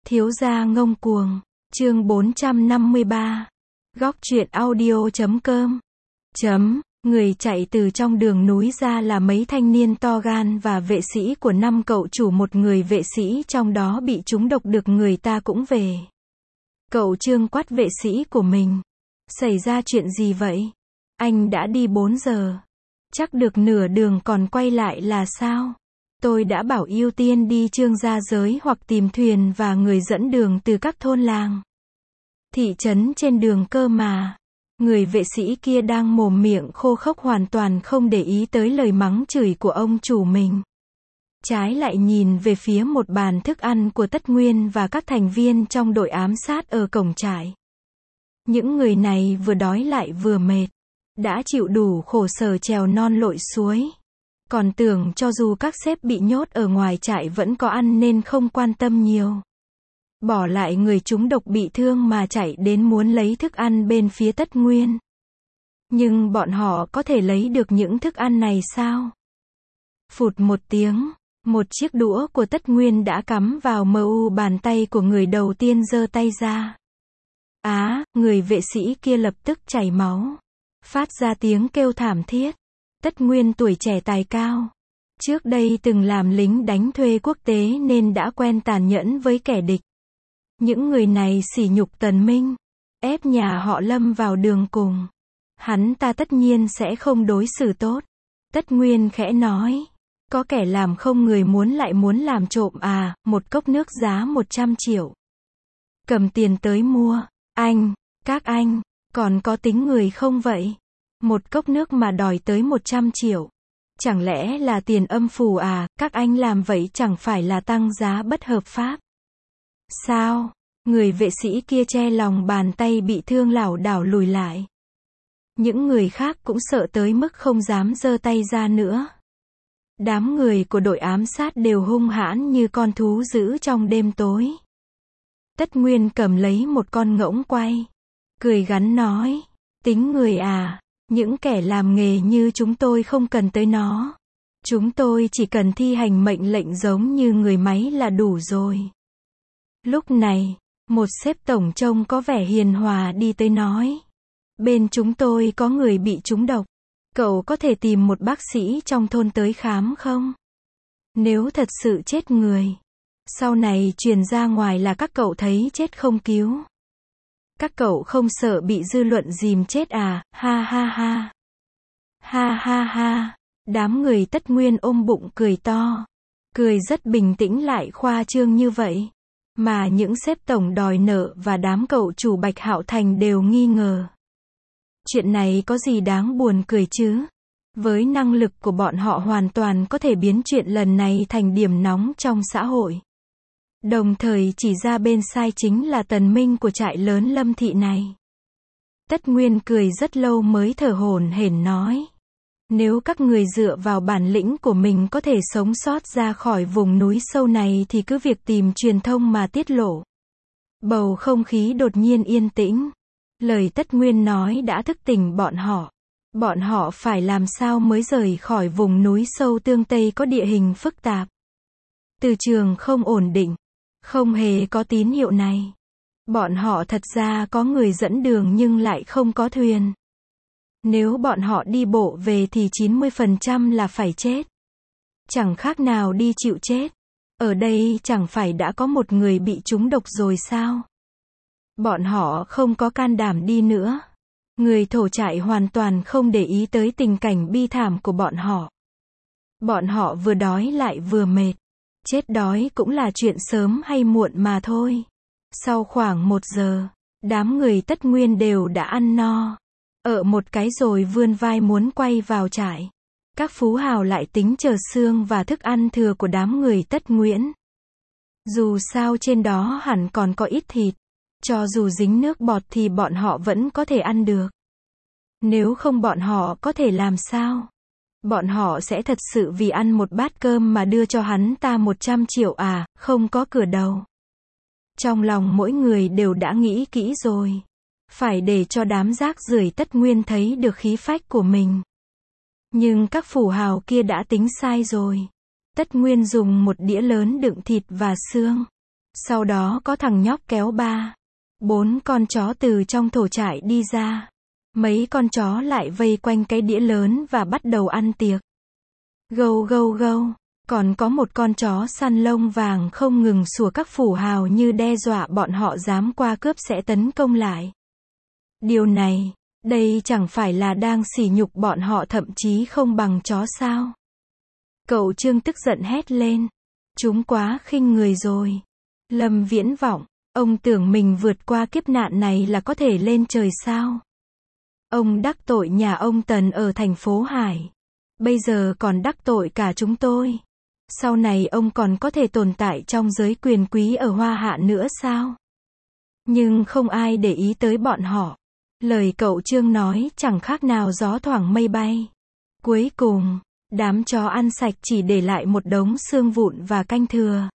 Thiếu gia ngông cuồng, chương 453. Góc truyện audio.com. Người chạy từ trong đường núi ra là mấy thanh niên to gan và vệ sĩ của 5 cậu chủ, một người vệ sĩ trong đó bị trúng độc được người ta cũng về. Cậu Trương quát vệ sĩ của mình. Xảy ra chuyện gì vậy? Anh đã đi 4 giờ. Chắc được nửa đường còn quay lại là sao? Tôi đã bảo ưu tiên đi Trương gia giới hoặc tìm thuyền và người dẫn đường từ các thôn làng, thị trấn trên đường cơ mà. Người vệ sĩ kia đang mồm miệng khô khốc, hoàn toàn không để ý tới lời mắng chửi của ông chủ mình. Trái lại nhìn về phía một bàn thức ăn của Tất Nguyên và các thành viên trong đội ám sát ở cổng trại. Những người này vừa đói lại vừa mệt, đã chịu đủ khổ sở trèo non lội suối. Còn tưởng cho dù các sếp bị nhốt ở ngoài trại vẫn có ăn nên không quan tâm nhiều. Bỏ lại người trúng độc bị thương mà chạy đến muốn lấy thức ăn bên phía Tất Nguyên. Nhưng bọn họ có thể lấy được những thức ăn này sao? Phụt một tiếng, một chiếc đũa của Tất Nguyên đã cắm vào bàn tay của người đầu tiên giơ tay ra. Người vệ sĩ kia lập tức chảy máu, phát ra tiếng kêu thảm thiết. Tất Nguyên tuổi trẻ tài cao, trước đây từng làm lính đánh thuê quốc tế nên đã quen tàn nhẫn với kẻ địch. Những người này sỉ nhục Tần Minh, ép nhà họ Lâm vào đường cùng. Hắn ta tất nhiên sẽ không đối xử tốt. Tất Nguyên khẽ nói, có kẻ làm không người muốn lại muốn làm trộm à? Một cốc nước giá 100 triệu. Cầm tiền tới mua. Các anh, còn có tính người không vậy? Một cốc nước mà đòi tới 100 triệu. Chẳng lẽ là tiền âm phủ à? Các anh làm vậy chẳng phải là tăng giá bất hợp pháp? Sao? Người vệ sĩ kia che lòng bàn tay bị thương lảo đảo lùi lại. Những người khác cũng sợ tới mức không dám giơ tay ra nữa. Đám người của đội ám sát đều hung hãn như con thú dữ trong đêm tối. Tất Nguyên cầm lấy một con ngỗng quay, cười gắn nói, tính người à? Những kẻ làm nghề như chúng tôi không cần tới nó. Chúng tôi chỉ cần thi hành mệnh lệnh giống như người máy là đủ rồi. Lúc này, một sếp tổng trông có vẻ hiền hòa đi tới nói, bên chúng tôi có người bị trúng độc. Cậu có thể tìm một bác sĩ trong thôn tới khám không? Nếu thật sự chết người, sau này truyền ra ngoài là các cậu thấy chết không cứu. Các cậu không sợ bị dư luận dìm chết à? Ha ha ha. Ha ha ha. Đám người Tất Nguyên ôm bụng cười to. Cười rất bình tĩnh lại khoa trương như vậy. Mà những sếp tổng đòi nợ và đám cậu chủ Bạch Hạo Thành đều nghi ngờ. Chuyện này có gì đáng buồn cười chứ? Với năng lực của bọn họ hoàn toàn có thể biến chuyện lần này thành điểm nóng trong xã hội. Đồng thời chỉ ra bên sai chính là Tần Minh của trại lớn Lâm Thị này. Tất Nguyên cười rất lâu mới thở hổn hển nói, nếu các người dựa vào bản lĩnh của mình có thể sống sót ra khỏi vùng núi sâu này thì cứ việc tìm truyền thông mà tiết lộ. Bầu không khí đột nhiên yên tĩnh. Lời Tất Nguyên nói đã thức tỉnh bọn họ. Bọn họ phải làm sao mới rời khỏi vùng núi sâu Tương Tây có địa hình phức tạp. Từ trường không ổn định. Không hề có tín hiệu này. Bọn họ thật ra có người dẫn đường nhưng lại không có thuyền. Nếu bọn họ đi bộ về thì 90% là phải chết. Chẳng khác nào đi chịu chết. Ở đây chẳng phải đã có một người bị trúng độc rồi sao? Bọn họ không có can đảm đi nữa. Người thổ trại hoàn toàn không để ý tới tình cảnh bi thảm của bọn họ. Bọn họ vừa đói lại vừa mệt. Chết đói cũng là chuyện sớm hay muộn mà thôi. Sau khoảng 1 giờ, đám người Tất Nguyên đều đã ăn no. Ở một cái rồi vươn vai muốn quay vào trại. Các phú hào lại tính chờ xương và thức ăn thừa của đám người Tất Nguyễn. Dù sao trên đó hẳn còn có ít thịt. Cho dù dính nước bọt thì bọn họ vẫn có thể ăn được. Nếu không bọn họ có thể làm sao? Bọn họ sẽ thật sự vì ăn một bát cơm mà đưa cho hắn ta 100 triệu à? Không có cửa đầu. Trong lòng mỗi người đều đã nghĩ kỹ rồi. Phải để cho đám rác rưởi Tất Nguyên thấy được khí phách của mình. Nhưng các phú hào kia đã tính sai rồi. Tất Nguyên dùng một đĩa lớn đựng thịt và xương. Sau đó có thằng nhóc kéo 4 con chó từ trong thổ trại đi ra. Mấy con chó lại vây quanh cái đĩa lớn và bắt đầu ăn tiệc. Gâu gâu gâu. Còn có một con chó săn lông vàng không ngừng sủa các phù hào như đe dọa bọn họ dám qua cướp sẽ tấn công lại. Điều này, đây chẳng phải là đang sỉ nhục bọn họ thậm chí không bằng chó sao? Cậu Trương tức giận hét lên. Chúng quá khinh người rồi. Lâm Viễn Vọng, ông tưởng mình vượt qua kiếp nạn này là có thể lên trời sao? Ông đắc tội nhà ông Tần ở thành phố Hải. Bây giờ còn đắc tội cả chúng tôi. Sau này ông còn có thể tồn tại trong giới quyền quý ở Hoa Hạ nữa sao? Nhưng không ai để ý tới bọn họ. Lời cậu Trương nói chẳng khác nào gió thoảng mây bay. Cuối cùng, đám chó ăn sạch chỉ để lại một đống xương vụn và canh thừa.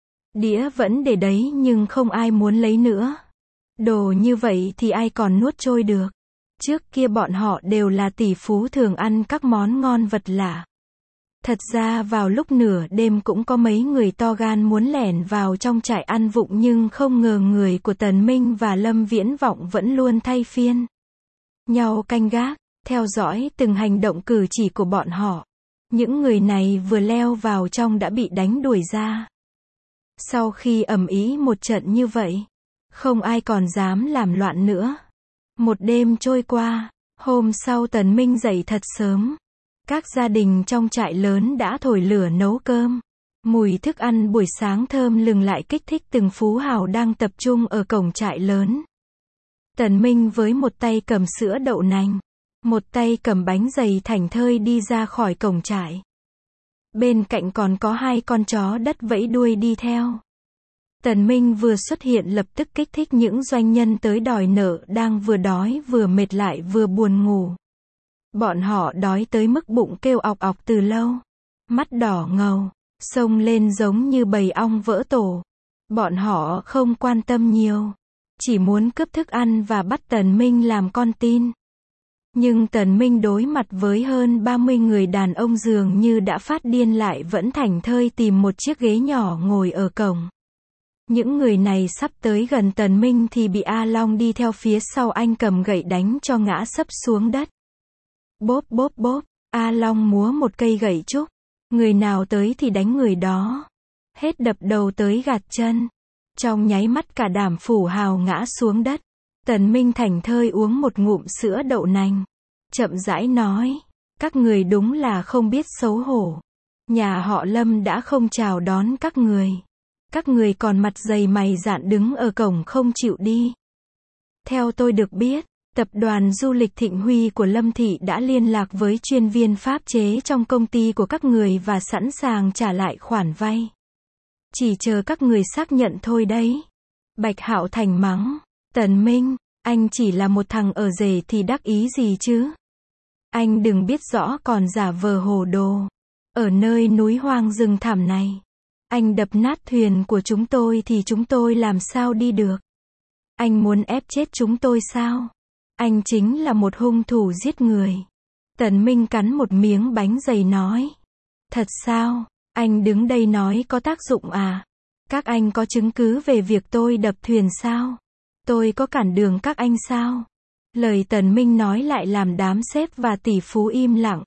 Đĩa vẫn để đấy nhưng không ai muốn lấy nữa. Đồ như vậy thì ai còn nuốt trôi được. Trước kia bọn họ đều là tỷ phú thường ăn các món ngon vật lạ. Thật ra vào lúc nửa đêm cũng có mấy người to gan muốn lẻn vào trong trại ăn vụng nhưng không ngờ người của Tần Minh và Lâm Viễn Vọng vẫn luôn thay phiên nhau canh gác, theo dõi từng hành động cử chỉ của bọn họ. Những người này vừa leo vào trong đã bị đánh đuổi ra. Sau khi ầm ĩ một trận như vậy, không ai còn dám làm loạn nữa. Một đêm trôi qua, hôm sau Tần Minh dậy thật sớm. Các gia đình trong trại lớn đã thổi lửa nấu cơm. Mùi thức ăn buổi sáng thơm lừng lại kích thích từng phú hào đang tập trung ở cổng trại lớn. Tần Minh với một tay cầm sữa đậu nành, một tay cầm bánh dày thảnh thơi đi ra khỏi cổng trại. Bên cạnh còn có 2 con chó đất vẫy đuôi đi theo. Tần Minh vừa xuất hiện lập tức kích thích những doanh nhân tới đòi nợ đang vừa đói vừa mệt lại vừa buồn ngủ. Bọn họ đói tới mức bụng kêu ọc ọc từ lâu. Mắt đỏ ngầu, xông lên giống như bầy ong vỡ tổ. Bọn họ không quan tâm nhiều. Chỉ muốn cướp thức ăn và bắt Tần Minh làm con tin. Nhưng Tần Minh đối mặt với hơn 30 người đàn ông dường như đã phát điên lại vẫn thảnh thơi tìm một chiếc ghế nhỏ ngồi ở cổng. Những người này sắp tới gần Tần Minh thì bị A Long đi theo phía sau anh cầm gậy đánh cho ngã sấp xuống đất. Bốp bốp bốp, A Long múa một cây gậy trúc. Người nào tới thì đánh người đó. Hết đập đầu tới gạt chân. Trong nháy mắt cả đám phù hào ngã xuống đất. Tần Minh thảnh thơi uống một ngụm sữa đậu nành. Chậm rãi nói. Các người đúng là không biết xấu hổ. Nhà họ Lâm đã không chào đón các người. Các người còn mặt dày mày dạn đứng ở cổng không chịu đi. Theo tôi được biết, tập đoàn du lịch Thịnh Huy của Lâm Thị đã liên lạc với chuyên viên pháp chế trong công ty của các người và sẵn sàng trả lại khoản vay. Chỉ chờ các người xác nhận thôi đấy. Bạch Hạo Thành mắng. Tần Minh, anh chỉ là một thằng ở rể thì đắc ý gì chứ? Anh đừng biết rõ còn giả vờ hồ đồ. Ở nơi núi hoang rừng thẳm này. Anh đập nát thuyền của chúng tôi thì chúng tôi làm sao đi được? Anh muốn ép chết chúng tôi sao? Anh chính là một hung thủ giết người. Tần Minh cắn một miếng bánh dày nói. Thật sao? Anh đứng đây nói có tác dụng à? Các anh có chứng cứ về việc tôi đập thuyền sao? Tôi có cản đường các anh sao? Lời Tần Minh nói lại làm đám sếp và tỷ phú im lặng.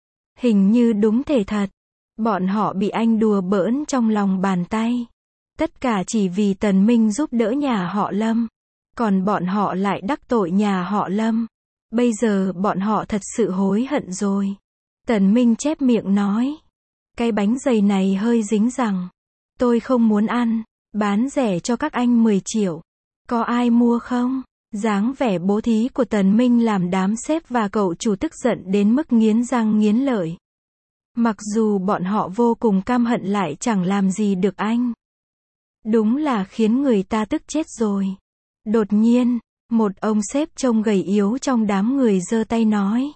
Hình như đúng thể thật. Bọn họ bị anh đùa bỡn trong lòng bàn tay. Tất cả chỉ vì Tần Minh giúp đỡ nhà họ Lâm. Còn bọn họ lại đắc tội nhà họ Lâm. Bây giờ bọn họ thật sự hối hận rồi. Tần Minh chép miệng nói. Cái bánh dày này hơi dính rằng. Tôi không muốn ăn. Bán rẻ cho các anh 10 triệu. Có ai mua không? Dáng vẻ bố thí của Tần Minh làm đám sếp và cậu chủ tức giận đến mức nghiến răng nghiến lợi. Mặc dù bọn họ vô cùng căm hận lại chẳng làm gì được anh. Đúng là khiến người ta tức chết rồi. Đột nhiên, một ông sếp trông gầy yếu trong đám người giơ tay nói.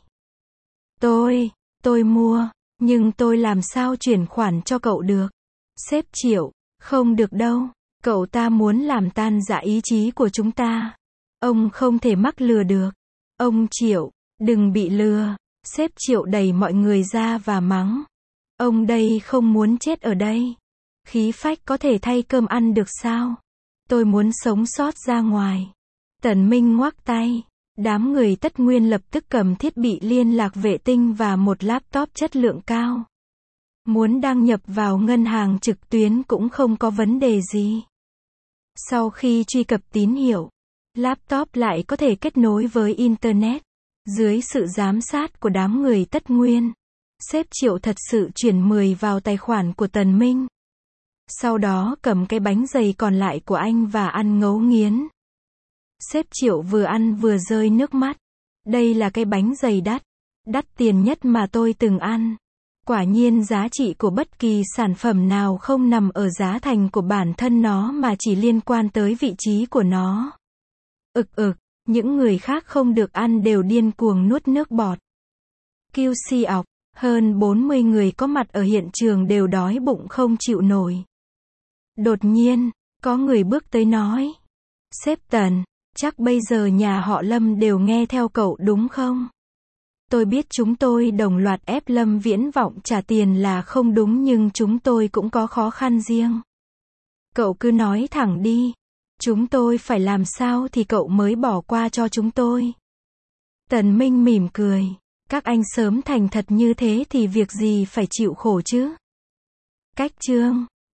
Tôi mua, nhưng tôi làm sao chuyển khoản cho cậu được? Sếp Triệu, không được đâu, cậu ta muốn làm tan rã ý chí của chúng ta. Ông không thể mắc lừa được. Ông Triệu, đừng bị lừa. Sếp Triệu đẩy mọi người ra và mắng. Ông đây không muốn chết ở đây. Khí phách có thể thay cơm ăn được sao? Tôi muốn sống sót ra ngoài. Tần Minh ngoắc tay. Đám người Tất Nguyên lập tức cầm thiết bị liên lạc vệ tinh và một laptop chất lượng cao. Muốn đăng nhập vào ngân hàng trực tuyến cũng không có vấn đề gì. Sau khi truy cập tín hiệu, laptop lại có thể kết nối với Internet. Dưới sự giám sát của đám người Tất Nguyên, sếp Triệu thật sự chuyển 10 vào tài khoản của Tần Minh. Sau đó cầm cái bánh dày còn lại của anh và ăn ngấu nghiến. Sếp Triệu vừa ăn vừa rơi nước mắt. Đây là cái bánh dày đắt tiền nhất mà tôi từng ăn. Quả nhiên giá trị của bất kỳ sản phẩm nào không nằm ở giá thành của bản thân nó mà chỉ liên quan tới vị trí của nó. Những người khác không được ăn đều điên cuồng nuốt nước bọt. QC ọc, hơn 40 người có mặt ở hiện trường đều đói bụng không chịu nổi. Đột nhiên, có người bước tới nói. Sếp Tần, chắc bây giờ nhà họ Lâm đều nghe theo cậu đúng không? Tôi biết chúng tôi đồng loạt ép Lâm Viễn Vọng trả tiền là không đúng nhưng chúng tôi cũng có khó khăn riêng. Cậu cứ nói thẳng đi. Chúng tôi phải làm sao thì cậu mới bỏ qua cho chúng tôi? Tần Minh mỉm cười. Các anh sớm thành thật như thế thì việc gì phải chịu khổ chứ? Cách chương